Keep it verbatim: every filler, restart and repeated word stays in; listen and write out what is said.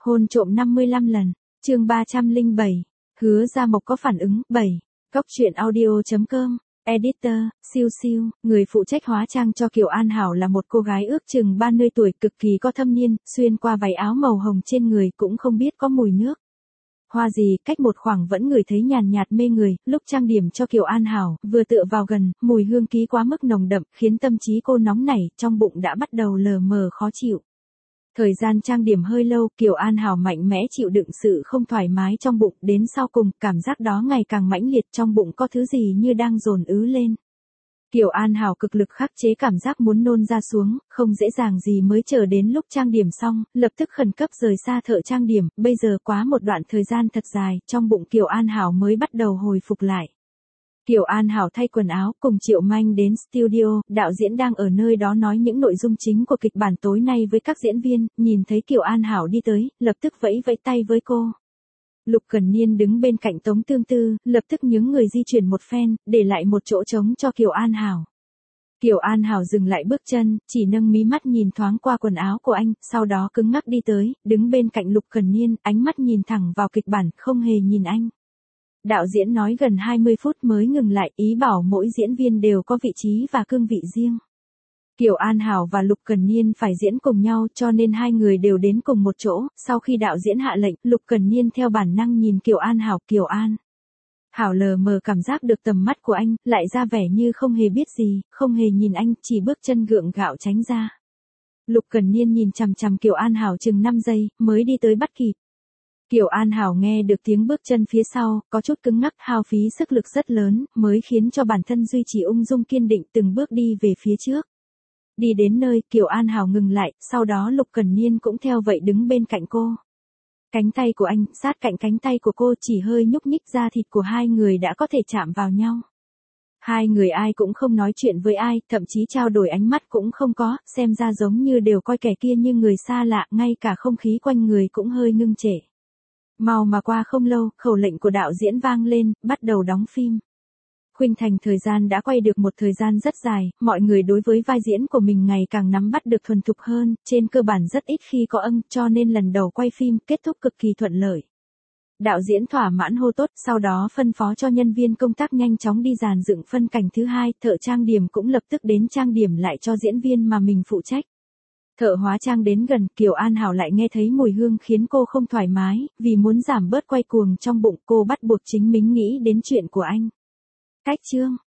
Hôn trộm năm mươi lăm lần, chương ba trăm lẻ bảy, Hứa Gia Mộc có phản ứng, bảy, Cóc truyện audio chấm com, Editor, siêu siêu, người phụ trách hóa trang cho Kiều An Hảo là một cô gái ước chừng ba mươi tuổi cực kỳ có thâm niên, xuyên qua váy áo màu hồng trên người cũng không biết có mùi nước hoa gì, cách một khoảng vẫn ngửi thấy nhàn nhạt mê người. Lúc trang điểm cho Kiều An Hảo, vừa tựa vào gần, mùi hương khí quá mức nồng đậm, khiến tâm trí cô nóng nảy, trong bụng đã bắt đầu lờ mờ khó chịu. Thời gian trang điểm hơi lâu, Kiều An Hảo mạnh mẽ chịu đựng sự không thoải mái trong bụng, đến sau cùng, cảm giác đó ngày càng mãnh liệt, trong bụng có thứ gì như đang dồn ứ lên. Kiều An Hảo cực lực khắc chế cảm giác muốn nôn ra xuống, không dễ dàng gì mới chờ đến lúc trang điểm xong, lập tức khẩn cấp rời xa thợ trang điểm, bây giờ quá một đoạn thời gian thật dài, trong bụng Kiều An Hảo mới bắt đầu hồi phục lại. Kiều An Hảo thay quần áo, cùng Triệu Manh đến studio, đạo diễn đang ở nơi đó nói những nội dung chính của kịch bản tối nay với các diễn viên, nhìn thấy Kiều An Hảo đi tới, lập tức vẫy vẫy tay với cô. Lục Cẩn Niên đứng bên cạnh Tống Tương Tư, lập tức nhướng người di chuyển một phen, để lại một chỗ trống cho Kiều An Hảo. Kiều An Hảo dừng lại bước chân, chỉ nâng mí mắt nhìn thoáng qua quần áo của anh, sau đó cứng ngắc đi tới, đứng bên cạnh Lục Cẩn Niên, ánh mắt nhìn thẳng vào kịch bản, không hề nhìn anh. Đạo diễn nói gần hai mươi phút mới ngừng lại, ý bảo mỗi diễn viên đều có vị trí và cương vị riêng. Kiều An Hảo và Lục Cẩn Niên phải diễn cùng nhau cho nên hai người đều đến cùng một chỗ, sau khi đạo diễn hạ lệnh, Lục Cẩn Niên theo bản năng nhìn Kiều An Hảo, Kiều An Hảo lờ mờ cảm giác được tầm mắt của anh, lại ra vẻ như không hề biết gì, không hề nhìn anh, chỉ bước chân gượng gạo tránh ra. Lục Cẩn Niên nhìn chằm chằm Kiều An Hảo chừng năm giây, mới đi tới bắt kịp. Kiều An Hảo nghe được tiếng bước chân phía sau, có chút cứng ngắc, hao phí sức lực rất lớn, mới khiến cho bản thân duy trì ung dung kiên định từng bước đi về phía trước. Đi đến nơi, Kiều An Hảo ngừng lại, sau đó Lục Cẩn Niên cũng theo vậy đứng bên cạnh cô. Cánh tay của anh, sát cạnh cánh tay của cô, chỉ hơi nhúc nhích, da thịt của hai người đã có thể chạm vào nhau. Hai người ai cũng không nói chuyện với ai, thậm chí trao đổi ánh mắt cũng không có, xem ra giống như đều coi kẻ kia như người xa lạ, ngay cả không khí quanh người cũng hơi ngưng trệ. Mau mà qua không lâu, khẩu lệnh của đạo diễn vang lên, bắt đầu đóng phim. Khuynh Thành thời gian đã quay được một thời gian rất dài, mọi người đối với vai diễn của mình ngày càng nắm bắt được thuần thục hơn, trên cơ bản rất ít khi có âm, cho nên lần đầu quay phim kết thúc cực kỳ thuận lợi. Đạo diễn thỏa mãn hô tốt, sau đó phân phó cho nhân viên công tác nhanh chóng đi dàn dựng phân cảnh thứ hai, thợ trang điểm cũng lập tức đến trang điểm lại cho diễn viên mà mình phụ trách. Thợ hóa trang đến gần, Kiều An Hảo lại nghe thấy mùi hương khiến cô không thoải mái, vì muốn giảm bớt quay cuồng trong bụng cô bắt buộc chính mình nghĩ đến chuyện của anh. Cách chương